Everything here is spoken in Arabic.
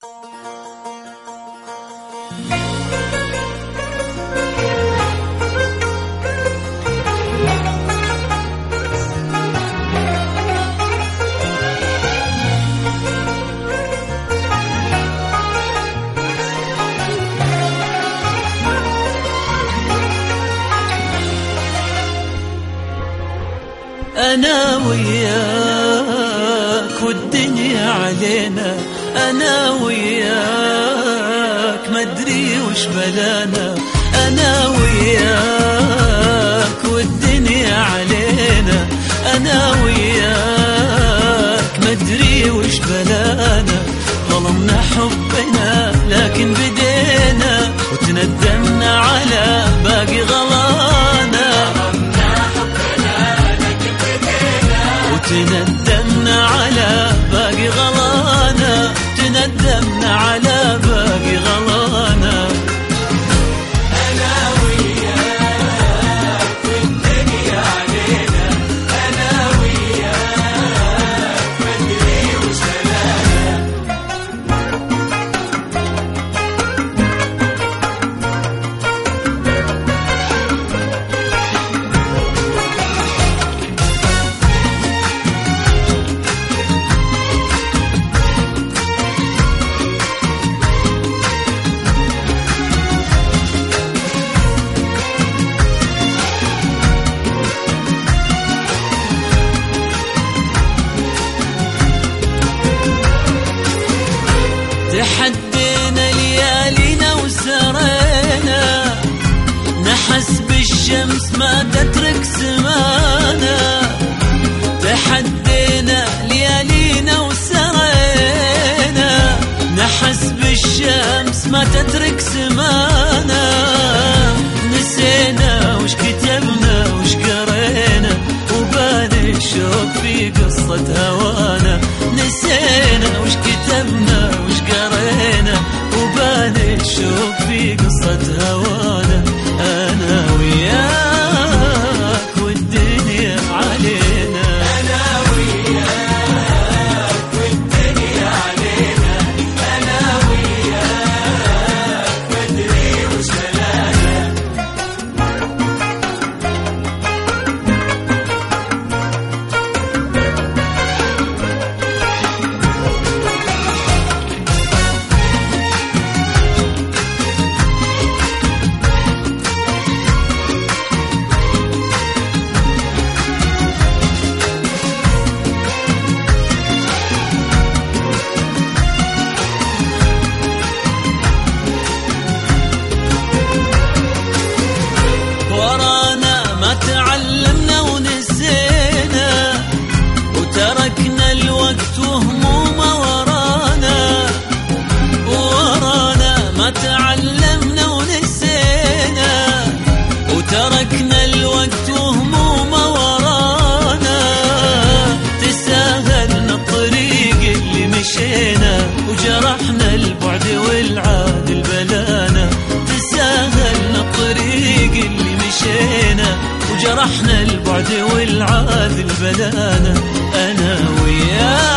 أنا وياك والدنيا علينا، أنا وياك مدري وش بلانا، أنا وياك والدنيا علينا، أنا وياك مدري وش بلانا. ظلمنا حبنا لكن بدينا، وتندمنا على باقي غلانا، تندمنا على باقي غلانا، تندمنا على باقي غلانا. أنا وياك والدنيا علينا، أنا وياك مدري وش بلانا. تحدينا ليالينا وسرينا، نحس بالشمس ما تترك سمانا. تحدينا ليالينا وسرينا، نحس بالشمس ما تترك سمانا. نسينا وش كتبنا وش قرينا، وبان الشوق في قصة هوانا. نسينا وش كتبنا وش قرينا، وبان الشوق في قصة هوانا. أنا وياك والدنيا علينا، أنا وياك والدنيا علينا، أنا وياك مدري وش بلانا. تعلمنا ونسينا، وتركنا الوقت وهمومه ورانا. ورانا ما تعلمنا ونسينا، وتركنا الوقت وهمومه ورانا. تساهلنا الطريق اللي مشينا، وجرحنا البعد والعاد البلانا. تساهلنا الطريق اللي مشينا، وجرحنا البعد والعاد البلانا. أنا وياك